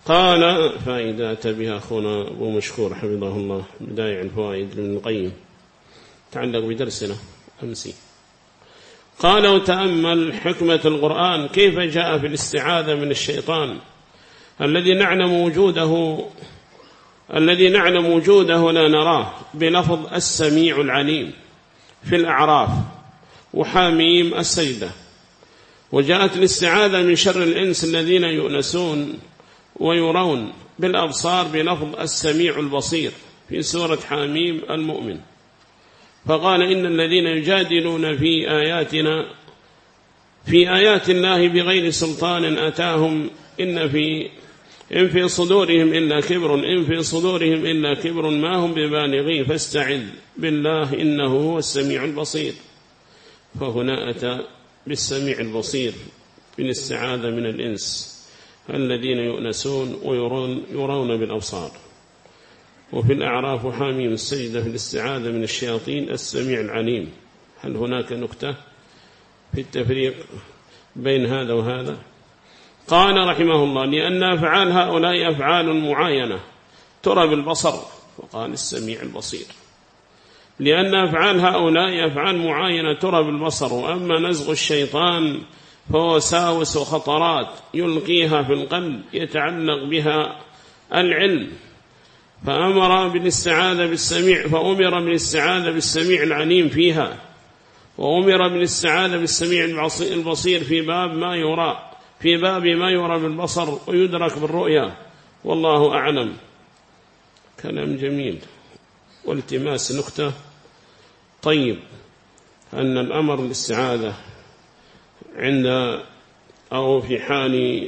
قال فائدة بها أخونا أبو مشكور حفظه الله بداية الفوائد من القيم تعلق بدرسنا أمسي. قال وتأمل حكمة القرآن كيف جاء في الاستعاذة من الشيطان الذي نعلم وجوده ولا نراه بلفظ السميع العليم في الأعراف وحاميم السجدة. وجاءت الاستعاذة من شر الإنس الذين يؤنسون ويرون بالأبصار بلفظ السميع البصير في سورة حاميم المؤمن. فقال إن الذين يجادلون في آيات الله بغير سلطان أتاهم إن في صدورهم إلا كبر ما هم ببالغين فاستعذ بالله إنه هو السميع البصير. فهنا أتى بالسميع البصير بالاستعاذة من الإنس الذين يؤنسون ويرون بالأبصار. وفي الأعراف حاميم السجدة في الاستعاذة من الشياطين السميع العليم. هل هناك نكتة في التفريق بين هذا وهذا؟ قال رحمه الله لأن أفعال هؤلاء أفعال معاينة ترى بالبصر وقال السميع البصير. لأن أفعال هؤلاء أفعال معاينة ترى بالبصر. وأما نزغ الشيطان فهو وساوس وخطرات يلقيها في القلب يتعلق بها العلم. فأمر بالاستعاذة بالاستعاذة بالسميع العليم فيها، وأمر بالاستعاذة بالسميع البصير في باب ما يرى بالبصر ويدرك بالرؤيا. والله أعلم. كلام جميل. والتماس نكتة طيب أن الأمر بالاستعاذة في حال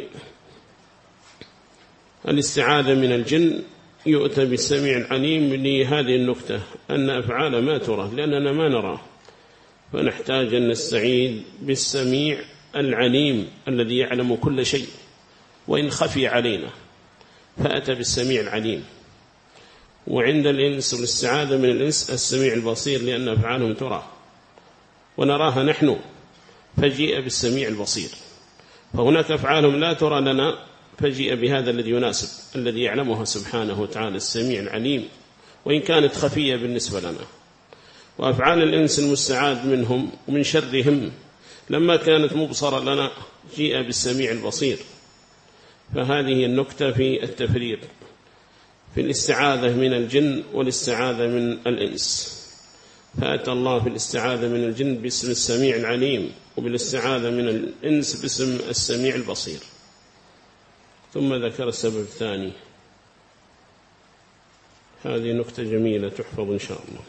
الاستعاذة من الجن يؤتى بالسميع العليم لهذه النكتة أن أفعال ما ترى لأننا ما نرى، فنحتاج أن نستعيذ بالسميع العليم الذي يعلم كل شيء وإن خفي علينا، فأتى بالسميع العليم. وعند الإنس والاستعاذة من الإنس السميع البصير لأن أفعالهم ترى ونراها نحن، فجيء بالسميع البصير. فهناك أفعالهم لا ترى لنا فجيء بهذا الذي يناسب الذي يعلمها سبحانه وتعالى السميع العليم وإن كانت خفية بالنسبة لنا. وأفعال الإنس المستعاذ منهم ومن شرهم لما كانت مبصرة لنا جيء بالسميع البصير. فهذه النكتة في التفريق في الاستعاذة من الجن والاستعاذة من الإنس. فأتى الله في الاستعاذة من الجن باسم السميع العليم وبالاستعاذة من الإنس باسم السميع البصير. ثم ذكر السبب الثاني. هذه نكتة جميلة تحفظ إن شاء الله.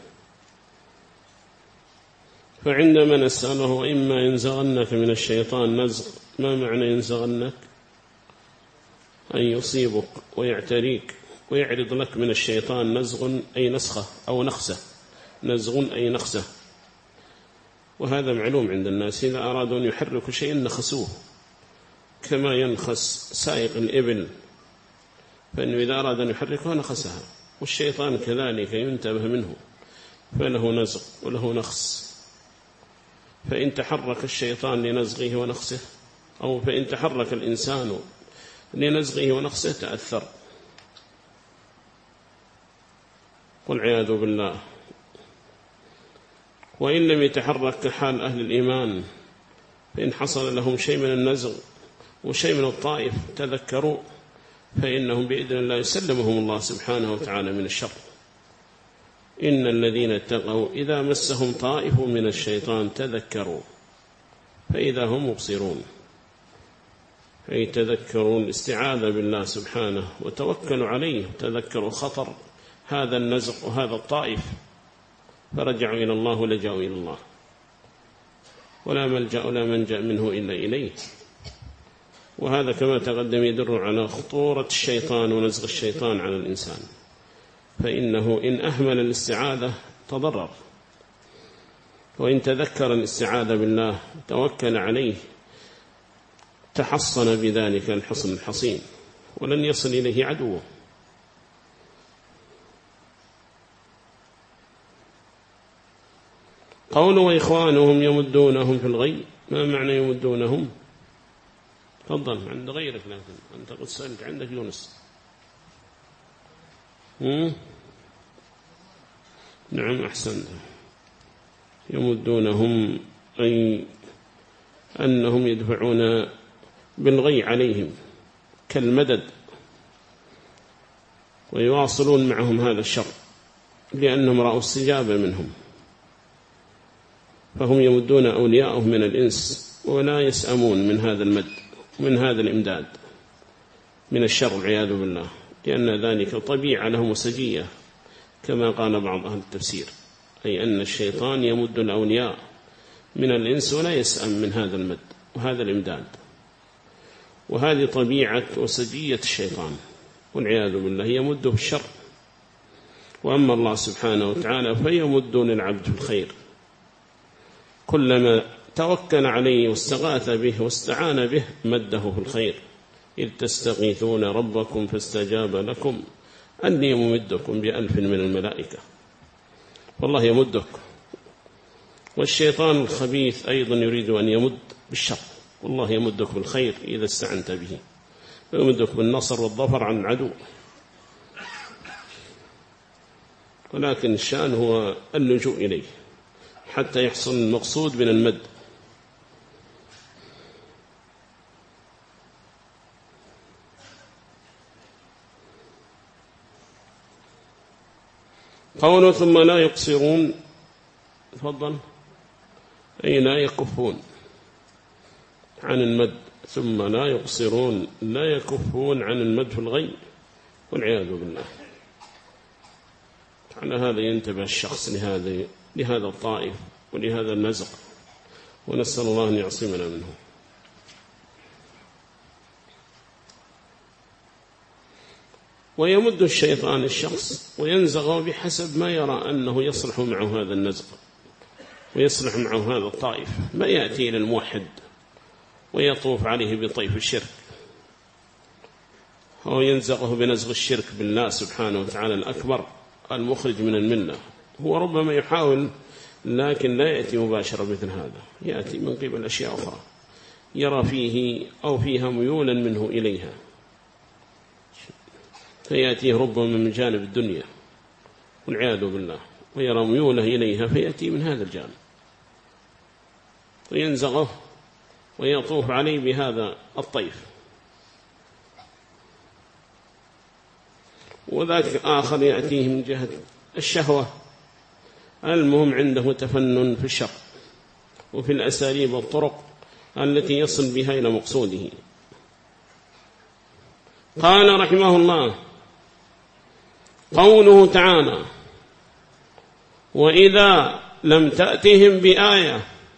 فعندما نسأله إما ينزغنك من الشيطان نزغ، ما معنى ينزغنك؟ أن يصيبك ويعتريك ويعرض لك من الشيطان نزغ أي نسخة أو نخسة، نزغ أي نخسة. وهذا معلوم عند الناس إذا أرادوا أن يحركوا شيئا نخسوه كما ينخس سائق الإبل، فإنه إذا أراد أن يحركها نخسها. والشيطان كذلك ينتبه منه فله نزغ وله نخس. فإن تحرك الشيطان لنزغه ونخسه أو فإن تحرك الإنسان لنزغه ونخسه تأثر والعياذ بالله. وإن لم يتحرك كحال أهل الإيمان فإن حصل لهم شيء من النزغ وشيء من الطائف تذكروا فإنهم بإذن الله يسلمهم الله سبحانه وتعالى من الشر. إن الذين اتقوا إذا مسهم طائف من الشيطان تذكروا فإذا هم مبصرون، أي تذكروا الاستعاذة بالله سبحانه وتوكلوا عليه، تذكروا خطر هذا النزغ وهذا الطائف فرجعوا إلى الله ولجأوا إلى الله، ولا ملجأ ولا منجأ منه إلا إليه. وهذا كما تقدم يدل على خطورة الشيطان ونزغ الشيطان على الإنسان، فإنه إن أهمل الاستعاذة تضرر، وإن تذكر الاستعاذة بالله توكل عليه تحصن بذلك الحصن الحصين ولن يصل إليه عدوه. قولوا وإخوانهم يمدونهم في الغي، ما معنى يمدونهم؟ تفضل عند غيرك، لكن أنت قد سألت عندك يونس. نعم أحسنت. يمدونهم أي أنهم يدفعون بالغي عليهم كالمدد، ويواصلون معهم هذا الشر لأنهم رأوا استجابة منهم، فهم يمدون أولياءهم من الإنس ولا يسأمون من هذا المد، من هذا الإمداد من الشر والعياذ بالله، لأن ذلك طبيعة لهم وسجية كما قال بعض أهل التفسير، أي أن الشيطان يمد الأولياء من الإنس ولا يسأم من هذا المد وهذا الإمداد، وهذه طبيعة وسجية الشيطان والعياذ بالله، يمده بالشر. وأما الله سبحانه وتعالى فيمد للعبد في الخير، كلما توكل عليه واستغاث به واستعان به مده في الخير. إذ تستغيثون ربكم فاستجاب لكم أني ممدكم ب1000 من الملائكة، والله يمدك. والشيطان الخبيث أيضا يريد أن يمد بالشر، والله يمدك بالخير إذا استعنت به، ويمدك بالنصر والظفر عن العدو، ولكن الشأن هو اللجوء إليه حتى يحصل المقصود من المد. قوله ثم لا يقصرون، تفضل، أي لا يكفون عن المد، ثم لا يقصرون لا يكفون عن المد في الغي والعياذ بالله. على هذا ينتبه الشخص لهذا الطائف ولهذا النزق، ونسأل الله أن يعصمنا منه. ويمد الشيطان الشخص وينزغ بحسب ما يرى أنه يصلح معه هذا النزغ ويصلح معه هذا الطائف، ما يأتي إلى الموحد ويطوف عليه بطيف الشرك، أو ينزغه بنزغ الشرك بالله سبحانه وتعالى الأكبر المخرج من الملة. هو ربما يحاول لكن لا يأتي مباشرة مثل هذا، يأتي من قبل أشياء أخرى يرى فيه أو فيها ميولا منه إليها، فيأتيه ربما من جانب الدنيا والعياذ بالله، ويرى ميوله إليها فيأتي من هذا الجانب وينزغه ويطوف عليه بهذا الطيف. وذاك آخر يأتيه من جهة الشهوة، المهم عنده تفنن في الشر وفي الأساليب والطرق التي يصل بها إلى مقصوده. قال رحمه الله قوله تعالى وإذا لم تأتهم بآية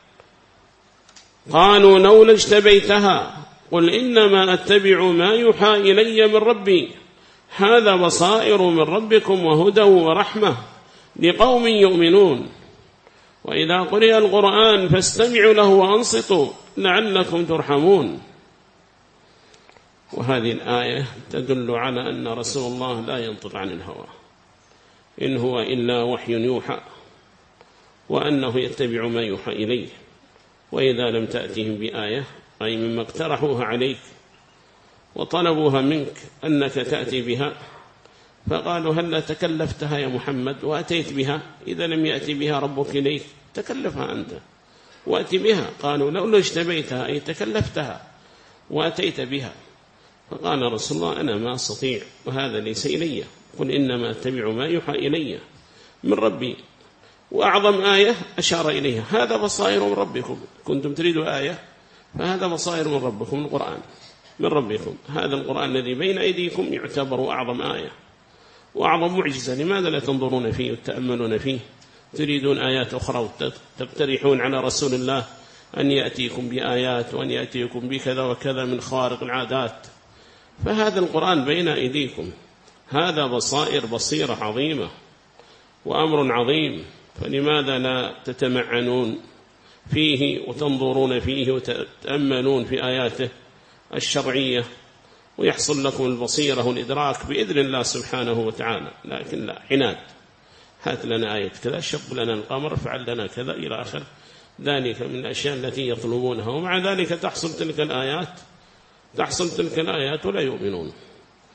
قالوا لولا اجتبيتها قل إنما أتبع ما يوحى إلي من ربي هذا بصائر من ربكم وهدى ورحمة لقوم يؤمنون وإذا قرئ القرآن فاستمعوا له وأنصتوا لعلكم ترحمون. وهذه الآية تدل على أن رسول الله لا ينطق عن الهوى، إن هو إلا وحي يوحى، وأنه يتبع ما يوحى إليه. وإذا لم تأتهم بآية أي مما اقترحوها عليك وطلبوها منك أنك تأتي بها، فقالوا هل تكلفتها يا محمد وأتيت بها؟ إذا لم يأتي بها ربك إليك تكلفها أنت وأتي بها. قالوا لولا اجتبيتها أي تكلفتها وأتيت بها. فقال رسول الله أنا ما أستطيع وهذا ليس إلي، قل إنما أتبع ما يوحى إلي من ربي. وأعظم آية أشار إليها هذا بصائر من ربكم، كنتم تريدوا آية فهذا بصائر من ربكم، القرآن من ربكم، هذا القرآن الذي بين أيديكم يعتبر أعظم آية وأعظم معجزة. لماذا لا تنظرون فيه وتأملون فيه؟ تريدون آيات أخرى وتقترحون على رسول الله أن يأتيكم بآيات وأن يأتيكم بكذا وكذا من خوارق العادات، فهذا القرآن بين أيديكم، هذا بصائر بصيرة عظيمة وأمر عظيم، فلماذا لا تتمعنون فيه وتنظرون فيه وتتأملون في آياته الشرعية ويحصل لكم البصيرة والإدراك بإذن الله سبحانه وتعالى. لكن لا، عناد، هات لنا آية كذا، شق لنا القمر، فعل لنا كذا إلى آخر ذلك من الأشياء التي يطلبونها، ومع ذلك تحصل تلك الآيات ولا يؤمنون.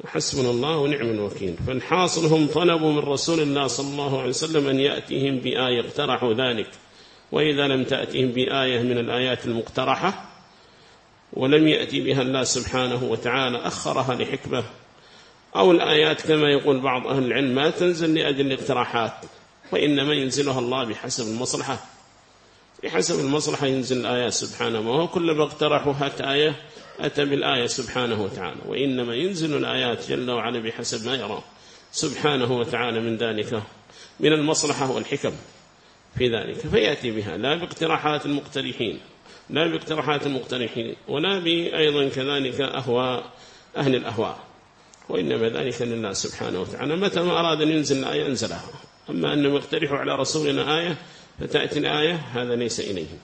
حسبنا الله ونعم الوكيل. فالحاصل هم طلبوا من رسول الله صلى الله عليه وسلم أن يأتيهم بآية، اقترحوا ذلك. وإذا لم تأتيهم بآية من الآيات المقترحة ولم يأتي بها الله سبحانه وتعالى أخرها لحكمة، أو الآيات كما يقول بعض أهل العلم ما تنزل لأجل الاقتراحات، وإنما ينزلها الله بحسب المصلحة، بحسب المصلحة ينزل الآيات سبحانه. وهو كل ما اقترحوا هات آية أتى بالآية سبحانه وتعالى، وإنما ينزل الآيات جل وعلا بحسب ما يرى سبحانه وتعالى من ذلك من المصلحة والحكم في ذلك، فيأتي بها لا باقتراحات المقترحين، لا باقتراحات المقترحين، ولا بأيضا كذلك أهواء أهل الأهواء، وإنما ذلك لله سبحانه وتعالى. متى ما أراد أن ينزل الآية أنزلها، أما أنهم يقترحوا على رسولنا آية فتأتي الآية هذا ليس إليهم.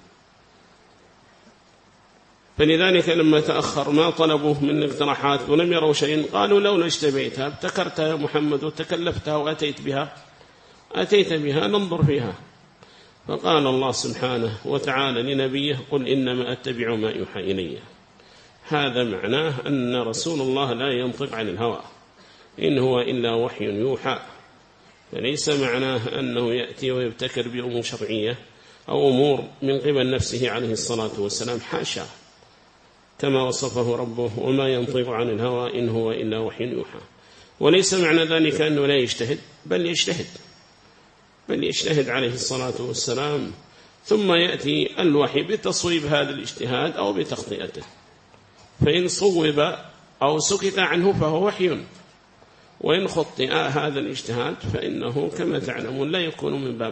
فلذلك لما تأخر ما طلبوا من الاقتراحات ولم يروا شيئا قالوا لولا اشتبيتها ابتكرتها يا محمد وتكلفتها وأتيت بها ننظر فيها. فقال الله سبحانه وتعالى لنبيه قل إنما أتبع ما يوحى إلي. هذا معناه أن رسول الله لا ينطق عن الهوى، إن هو إلا وحي يوحى، فليس معناه أنه يأتي ويبتكر بأمور شرعية أو أمور من قبل نفسه عليه الصلاة والسلام، حاشا، كما وصفه ربه وما ينطق عن الهوى إن هو إلا وحي يوحى. وليس معنى ذلك أنه لا يجتهد، بل يجتهد عليه الصلاة والسلام، ثم يأتي الوحي بتصويب هذا الاجتهاد أو بتخطئته، فإن صوب أو سكت عنه فهو وحي، وإن خطئ هذا الاجتهاد فإنه كما تعلمون لا يكون من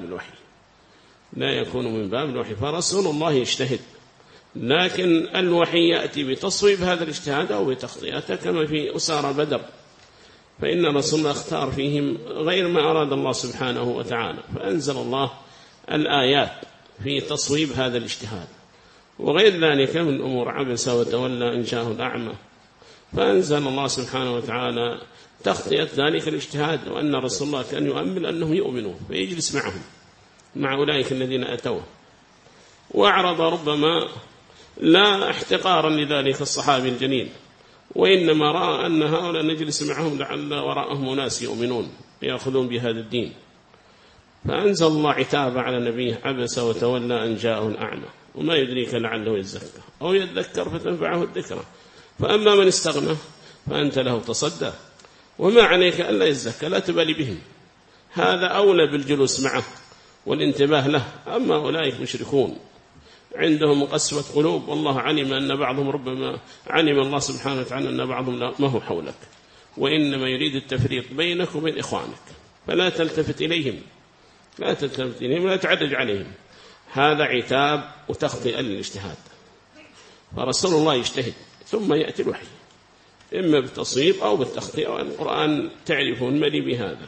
باب الوحي، فرسول الله يجتهد، لكن الوحي يأتي بتصويب هذا الاجتهاد أو بتخطئته، كما في أسارى بدر، فإن رسول الله اختار فيهم غير ما أراد الله سبحانه وتعالى، فأنزل الله الآيات في تصويب هذا الاجتهاد. وغير ذلك من أمور عبس وتولى أن جاءه الأعمى، فأنزل الله سبحانه وتعالى تخطئة ذلك الاجتهاد، وأن رسول الله كان يؤمل أنهم يؤمنوا فيجلس معهم مع أولئك الذين أتوه، وأعرض ربما لا احتقارا لذلك الصحابي الجليل، وإنما رأى أن هؤلاء نجلس معهم لعل وراءهم ناس يؤمنون يأخذون بهذا الدين، فأنزل الله عتاب على نبيه عبس وتولى أن جاءه الأعمى وما يدريك لعله يزكى أو يذكر فتنفعه الذكرى، فأما من استغنى فأنت له تصدى وما عليك ألا يزكى، لا تبالي بهم، هذا أولى بالجلوس معه والانتباه له. أما أولئك مشركون عندهم قسوة قلوب، والله علم أن بعضهم ربما علم الله سبحانه وتعالى أن بعضهم ما هو حولك، وإنما يريد التفريق بينك وبين إخوانك، فلا تلتفت إليهم ولا تعرج عليهم، هذا عتاب وتخطئ للاجتهاد. فرسول الله يجتهد ثم يأتي الوحي إما بالتصويب أو بالتخطئ، والقرآن تعرفون ملي بهذا.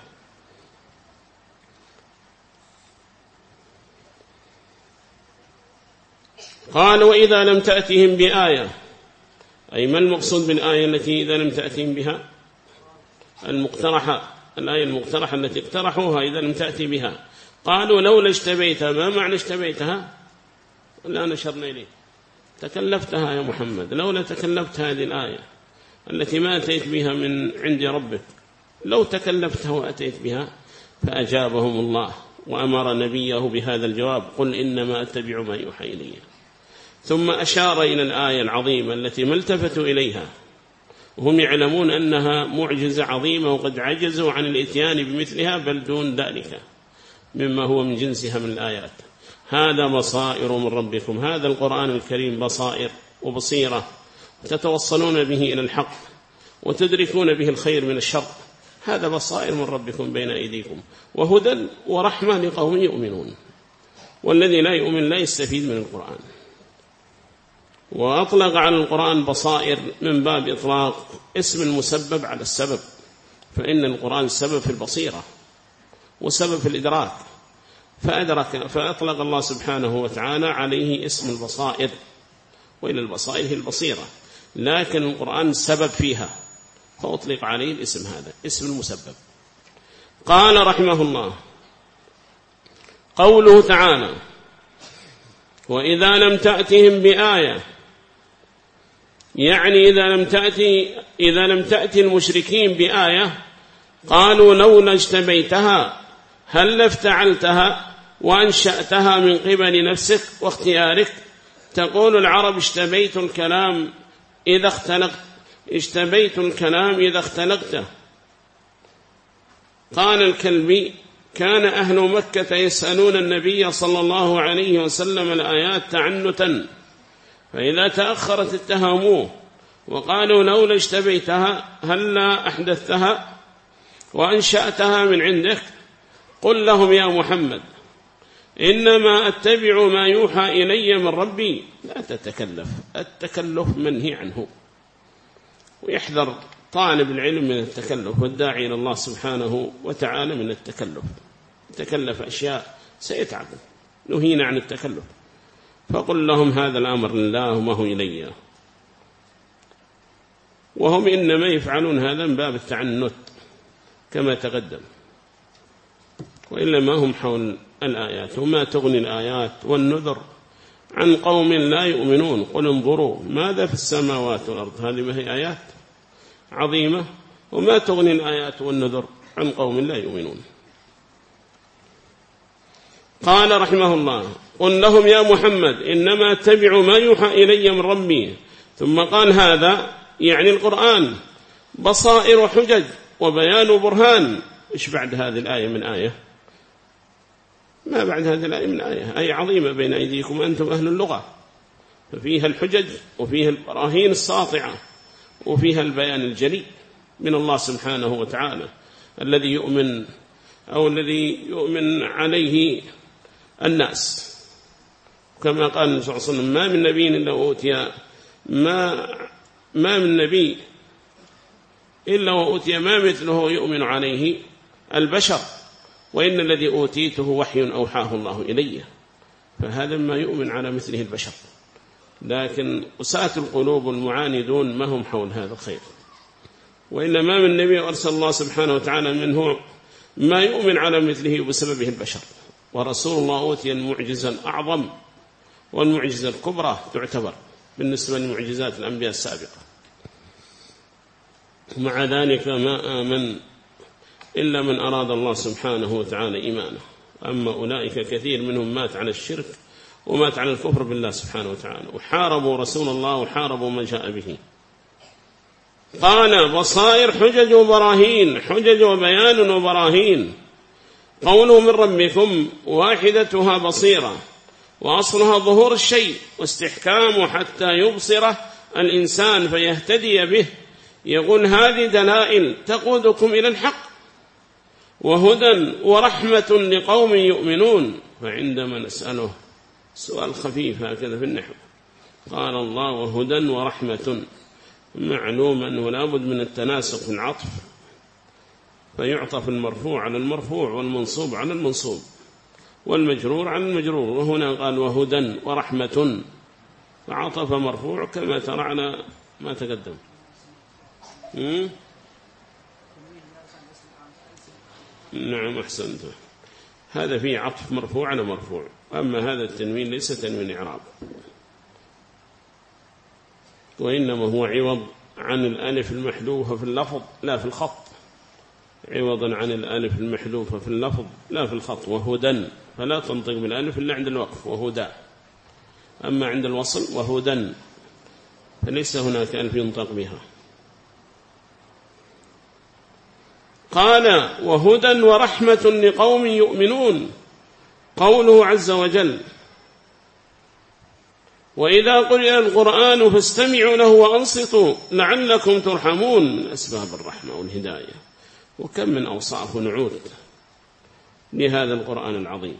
قال وإذا لم تأتهم بآية، أي ما المقصود بالآية التي إذا لم تأتهم بها؟ المقترحة، الآية المقترحة التي اقترحوها إذا لم تأتي بها. قالوا لولا اشتبيتها، ما معنى اشتبيتها؟ ولا نشرنا إليه تكلفتها يا محمد، لولا تكلفت هذه الآية التي ما أتيت بها من عند ربك، لو تكلفتها وأتيت بها. فأجابهم الله وأمر نبيه بهذا الجواب قل إنما أتبع ما يوحى إلي. ثم أشار إلى الآية العظيمة التي ما التفتوا إليها، وهم يعلمون أنها معجزة عظيمة وقد عجزوا عن الإتيان بمثلها بل دون ذلك مما هو من جنسها من الآيات. هذا بصائر من ربكم، هذا القرآن الكريم بصائر وبصيرة تتوصلون به إلى الحق وتدركون به الخير من الشر، هذا بصائر من ربكم بين أيديكم وهدى ورحمة لقوم يؤمنون، والذي لا يؤمن لا يستفيد من القرآن. وأطلق على القرآن بصائر من باب إطلاق اسم المسبب على السبب، فإن القرآن سبب في البصيرة وسبب في الإدراك، فأطلق الله سبحانه وتعالى عليه اسم البصائر، وإلى البصائر هي البصيرة، لكن القرآن سبب فيها فأطلق عليه الاسم هذا اسم المسبب. قال رحمه الله قوله تعالى وإذا لم تأتهم بآية، يعني إذا لم تأتي المشركين بآية قالوا لولا اجتبيتها هل افتعلتها وأنشأتها من قبل نفسك واختيارك. تقول العرب اشتبيت الكلام إذا اختلقته. قال الكلبي كان أهل مكة يسألون النبي صلى الله عليه وسلم الآيات تعنتا، فإذا تأخرت اتهموه وقالوا لولا اشتبيتها هلا أحدثتها وأنشأتها من عندك. قل لهم يا محمد إنما أتبع ما يوحى إلي من ربي. لا تتكلف، التكلف منهي عنه، ويحذر طالب العلم من التكلف والداعي إلى الله سبحانه وتعالى من التكلف. تكلف أشياء سيتعب، نهينا عن التكلف. فقل لهم هذا الأمر لله وما هو إلي، وهم إنما يفعلون هذا من باب التعنت كما تقدم، وإلا ما هم حول الآيات. وما تغني الآيات والنذر عن قوم لا يؤمنون. قل انظروا ماذا في السماوات والأرض. هذه ما هي آيات عظيمة، وما تغني الآيات والنذر عن قوم لا يؤمنون. قال رحمه الله قل لهم يا محمد إنما اتبع ما يوحى إلي من ربي. ثم قال هذا يعني القرآن بصائر وحجج وبيان وبرهان. إيش بعد هذه الآية من آية؟ ما بعد هذه الآية من آية عظيمة بين أيديكم أنتم أهل اللغة، ففيها الحجج وفيها البراهين الساطعة وفيها البيان الجلي من الله سبحانه وتعالى الذي يؤمن عليه الناس. كما قال النبي صلى الله عليه وسلم ما من نبي إلا أوتي ما من نبي إلا وأوتي ما مثله يؤمن عليه البشر، وإن الذي أوتيته وحي أوحاه الله إليه. فهذا ما يؤمن على مثله البشر، لكن أساة القلوب المعاندون ما هم حول هذا الخير. وإنما من نبي أرسل الله سبحانه وتعالى منه ما يؤمن على مثله بسببه البشر. ورسول الله أوتي المعجزة الأعظم والمعجزة الكبرى تعتبر بالنسبة لمعجزات الأنبياء السابقة. مع ذلك ما آمن إلا من أراد الله سبحانه وتعالى إيمانه. أما أولئك كثير منهم مات على الشرك ومات على الكفر بالله سبحانه وتعالى، وحاربوا رسول الله وحاربوا ما جاء به. قال بصائر حجج وبراهين، حجج وبيان وبراهين. قوله من ربكم واحدتها بصيرة، وأصلها ظهور الشيء واستحكام حتى يبصره الإنسان فيهتدي به. يقول هذه دلائل تقودكم إلى الحق وهدى ورحمة لقوم يؤمنون. فعندما نسأله سؤال خفيف هكذا في النحو قال الله وهدى ورحمة، معلوما ولا بد من التناسق في العطف، فيعطف المرفوع على المرفوع والمنصوب على المنصوب والمجرور على المجرور. وهنا قال وهدى ورحمة، فعطف مرفوع كما ترى على ما تقدم. نعم أحسنت، هذا فيه عطف مرفوع على مرفوع، أما هذا التنوين ليس تنوين إعراب، وإنما هو عوض عن الألف المحذوفة في اللفظ لا في الخط، عوضا عن الألف المحذوفة في اللفظ لا في الخط. وهدى فلا تنطق بالألف إلا عند الوقف وهدى، أما عند الوصل وهدى فليس هناك ألف ينطق بها. قال وهدى ورحمة لقوم يؤمنون. قوله عز وجل وإذا قرئ القرآن فاستمعوا له وأنصتوا لعلكم ترحمون، من أسباب الرحمة والهداية. وكم من أوصاف ونعوت لهذا القرآن العظيم،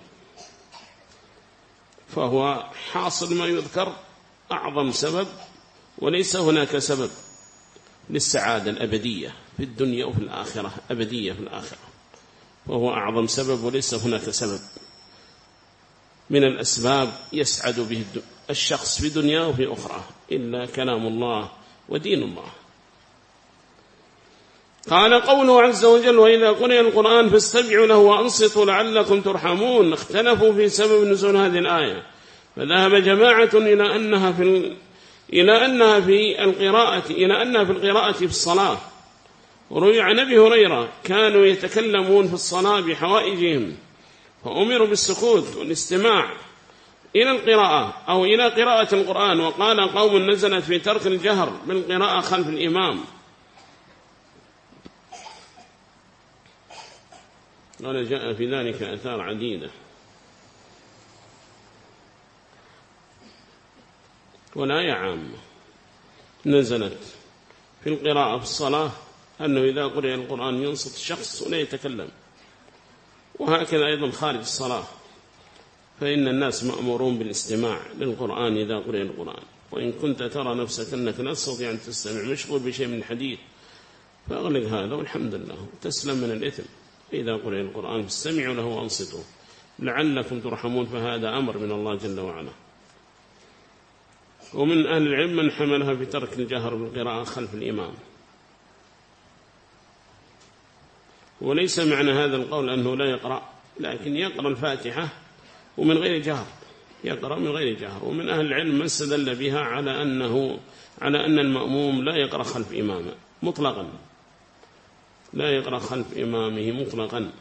فهو حاصل ما يذكر أعظم سبب، وليس هناك سبب للسعادة الأبدية في الدنيا وفي الآخرة، أبدية في الآخرة، وهو أعظم سبب، وليس هناك سبب من الأسباب يسعد به الشخص في دنياه وفي أخرى إلا كلام الله ودين الله. قال قوله عز وجل وإذا قرئ القرآن فاستمعوا له وأنصتوا لعلكم ترحمون. اختلفوا في سبب نزول هذه الآية، فذهب جماعة إلى أنها في القراءة في الصلاة. وروي عن أبي هريرة كانوا يتكلمون في الصلاة بحوائجهم فأمروا بالسكوت والاستماع إلى القراءة أو إلى قراءة القرآن. وقال قوم نزلت في ترك الجهر بالقراءة خلف الإمام. قال جاء في ذلك آثار عديدة. والآية عامة نزلت في القراءة في الصلاة أنه إذا قرئ القرآن ينصت الشخص ولا يتكلم، وهكذا أيضا خارج الصلاة، فإن الناس مأمورون بالاستماع للقرآن إذا قرئ القرآن. وإن كنت ترى نفسك أنك لا تستطيع أن تستمع مشغول بشيء من الحديث فأغلق هذا والحمد لله تسلم من الإثم. إذا قرئ القرآن فاستمعوا له وأنصتوا لعلكم ترحمون، فهذا أمر من الله جل وعلا. ومن أهل العلم من حملها في ترك الجهر بالقراءة خلف الإمام. وليس معنى هذا القول أنه لا يقرأ، لكن يقرأ الفاتحة ومن غير جهر، يقرأ من غير جهر. ومن أهل العلم من استدل بها على أن المأموم لا يقرأ خلف إمامه مطلقا، لا يقرأ خلف إمامه مطلقا.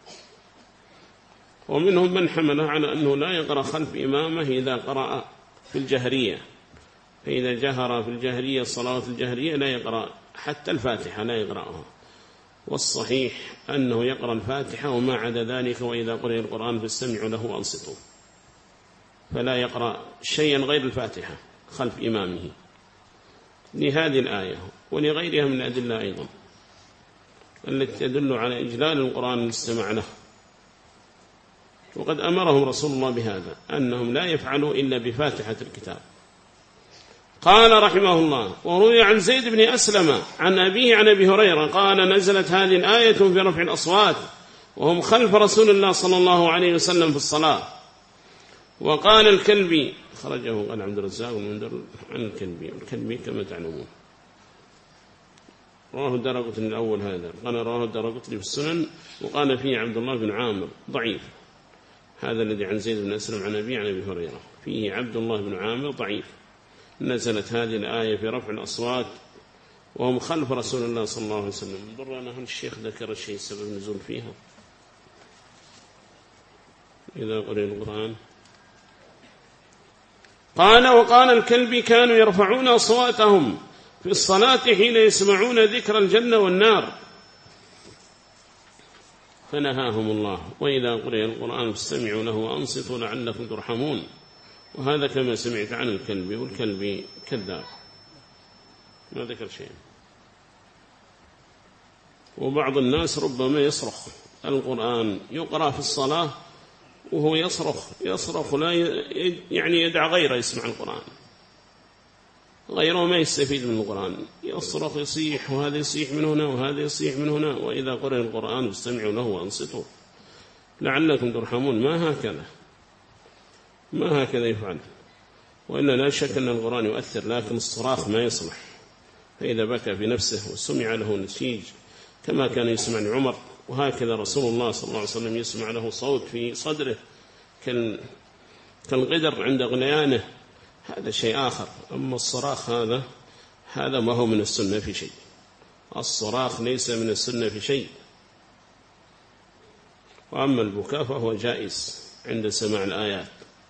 ومنهم من حمله على أنه لا يقرأ خلف إمامه إذا قرأ في الجهرية، فإذا جهر في الجهرية الصلاة الجهرية لا يقرأ حتى الفاتحة، لا يقرأها. والصحيح أنه يقرأ الفاتحة وما عدا ذلك، وإذا قرئ القرآن فاستمعوا له وأنصتوا، فلا يقرأ شيئا غير الفاتحة خلف إمامه لهذه الآية ولغيرها من الأدلة أيضا التي تدل على إجلال القرآن والاستماع له. وقد أمرهم رسول الله بهذا، أنهم لا يفعلوا إلا بفاتحة الكتاب. قال رحمه الله: وروي عن زيد بن أسلم عن أبيه عن أبي هريرة قال: نزلت هذه الآية في رفع الأصوات وهم خلف رسول الله صلى الله عليه وسلم في الصلاة. وقال الكلبي، خرجه قال عبد الرزاق والمنذر عن الكلبي كما تعلمون، رواه الدارقطني الأول هذا، قال رواه الدارقطني في السنن، وقال فيه عبد الله بن عامر ضعيف. هذا الذي عن زيد بن أسلم عن أبيه عن أبي هريرة فيه عبد الله بن عامر ضعيف. نزلت هذه الآية في رفع الأصوات وهم خلف رسول الله صلى الله عليه وسلم. انظر هل الشيخ ذكر الشيء سبب النزول فيها إذا قرئ القرآن. قال: وقال الكلبي: كانوا يرفعون أصواتهم في الصلاة حين يسمعون ذكر الجنة والنار، فنهاهم الله: وإذا قرئ القرآن فاستمعوا له وأنصتوا لعلكم ترحمون. وهذا كما سمعت عن الكلبي، والكلبي كذاب ما ذكر شيء. وبعض الناس ربما يصرخ القرآن يقرأ في الصلاة وهو يصرخ لا يعني يدع غيره يسمع القرآن، غيره ما يستفيد من القرآن، يصرخ يصيح، وهذا يصيح من هنا وهذا يصيح من هنا. وإذا قرأ القرآن فاستمعوا له وأنصتوا لعلكم ترحمون. ما هكذا يفعل. وإن لا شك أن القرآن يؤثر، لكن الصراخ ما يصلح. فإذا بكى في نفسه وسمع له نسيج كما كان يسمع لعمر، وهكذا رسول الله صلى الله عليه وسلم يسمع له صوت في صدره كالقدر عند غليانه، هذا شيء آخر. أما الصراخ هذا ما هو من السنة في شيء. الصراخ ليس من السنة في شيء. وأما البكاء فهو جائز عند سماع الآيات.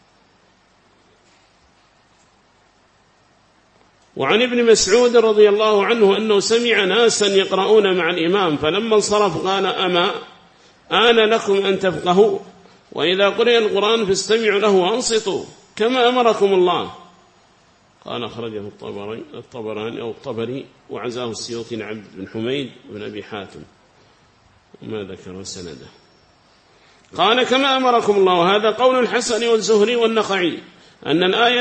وعن ابن مسعود رضي الله عنه أنه سمع ناسا يقرؤون مع الإمام، فلما انصرف قال: أما آن لكم أن تفقهوا، وإذا قرئ القرآن فاستمعوا له وأنصتوا كما أمركم الله. قال: أخرجه الطبراني أو الطبري، وعزاه السيوطي لعبد بن حميد بن أبي حاتم، وما ذكر سنده. قال: كما أمركم الله. وهذا قول الحسن والزهري والنخعي، أن الآية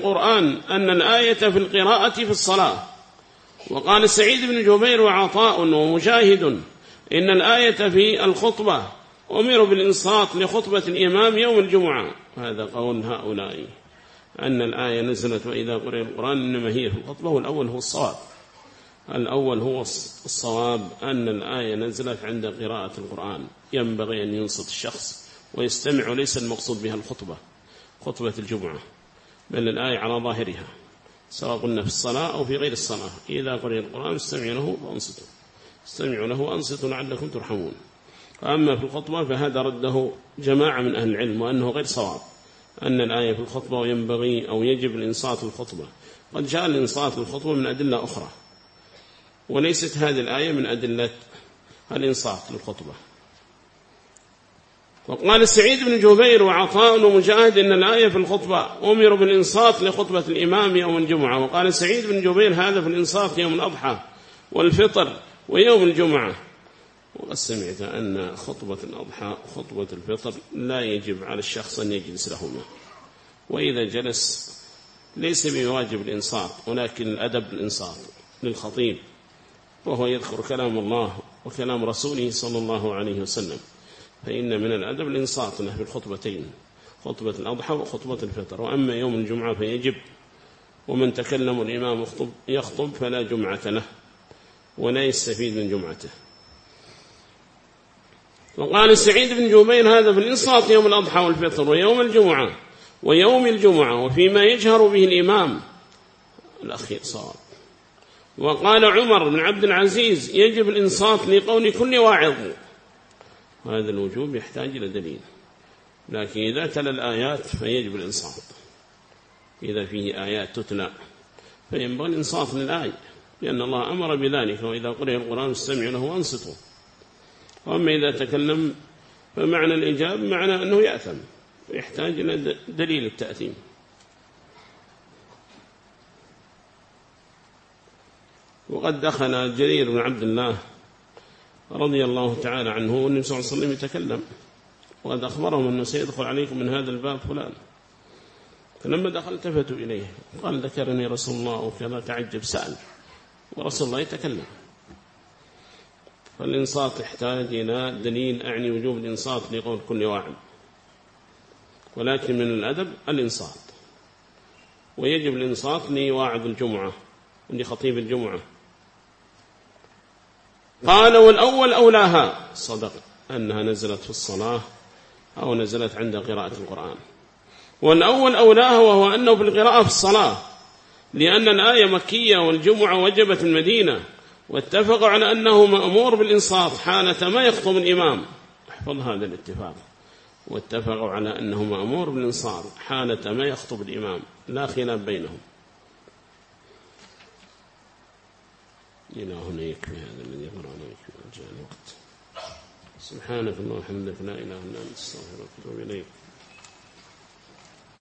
في القراءة في الصلاة. وقال سعيد بن جبير وعطاء ومجاهد: إن الآية في الخطبة، أمروا بالإنصات لخطبة الإمام يوم الجمعة. هذا قول هؤلاء أن الآية نزلت وإذا قرئ القرآن إنما هي في الخطبة. والأول هو الصواب، الأول هو الصواب أن الآية نزلت عند قراءة القرآن، ينبغي أن ينصت الشخص ويستمع، وليس المقصود بها الخطبة، خطبة الجمعة، بل الآية على ظاهرها سواء قلنا في الصلاة أو في غير الصلاة. إذا قرئ القرآن استمعوا له وأنصتوا، استمعوا له وأنصتوا لعلكم ترحمون. أما في الخطبة فهذا رده جماعة من أهل العلم، وأنه غير صواب أن الآية في الخطبة وينبغي أو يجب الإنصات للخطبة. قد جاء الإنصات للخطبة من أدلة أخرى، وليست هذه الآية من أدلة الإنصات للخطبة. وقال سعيد بن جبير وعطاء ومجاهد إن الآية في الخطبة أمر بالإنصات لخطبة الإمام يوم الجمعة. وقال سعيد بن جبير هذا في الإنصات يوم الأضحى والفطر ويوم الجمعة. وقد سمعت أن خطبة الأضحى وخطبة الفطر لا يجب على الشخص أن يجلس لهما، وإذا جلس ليس بواجب الإنصات، ولكن الأدب الإنصات للخطيب، وهو يذكر كلام الله وكلام رسوله صلى الله عليه وسلم. فإن من الأدب الإنصات له في الخطبتين، خطبة الأضحى وخطبة الفطر. وأما يوم الجمعة فيجب، ومن تكلم الإمام يخطب فلا جمعة له ولا يستفيد من جمعته. وقال سعيد بن جبير هذا في الإنصات يوم الأضحى والفطر ويوم الجمعة ويوم الجمعة وفيما يجهر به الإمام. الأخير صواب. وقال عمر بن عبد العزيز يجب الإنصات لقول كل واعظ، وهذا الوجوب يحتاج إلى دليل، لكن إذا تلا الآيات فيجب الإنصات. إذا فيه آيات تتلى فينبغي الإنصات للآية، لأن الله أمر بذلك، وإذا قرئ القرآن استمعوا له وأنصتوا. وأما إذا تكلم فمعنى الإجابة معنى أنه يأثم، ويحتاج إلى دليل التأثيم. وقد دخل جرير بن عبد الله رضي الله تعالى عنه والنبي صلى الله عليه وسلم يتكلم، وقد أخبرهم أنه سيدخل عليكم من هذا الباب فلان. فلما دخل التفتوا إليه قال ذكرني رسول الله وكذا، تعجب سأل، ورسول الله يتكلم. فالإنصات يحتاج إلى دليل، أعني وجوب الإنصات لقول كل واحد، ولكن من الأدب الإنصات، ويجب الإنصات لواعظ الجمعة ولخطيب الجمعة. قال والأول أولاها، صدق أنها نزلت في الصلاة أو نزلت عند قراءة القرآن. والأول أولاها وهو أنه في القراءة في الصلاة، لأن الآية مكية والجمعة وجبت المدينة، واتفقوا على أنه مأمور بالإنصات حالة ما يخطب الإمام. احفظ هذا الاتفاق، واتفقوا على أنه مأمور بالإنصات حالة ما يخطب الإمام، لا خلاف بينهم. إلى هنا يكفي هذا الذي يقرأنا، يكفي جاء الوقت. سبحانك اللهم وبحمدك لا إله إلا أنت، استغفرك وأتوب إليك.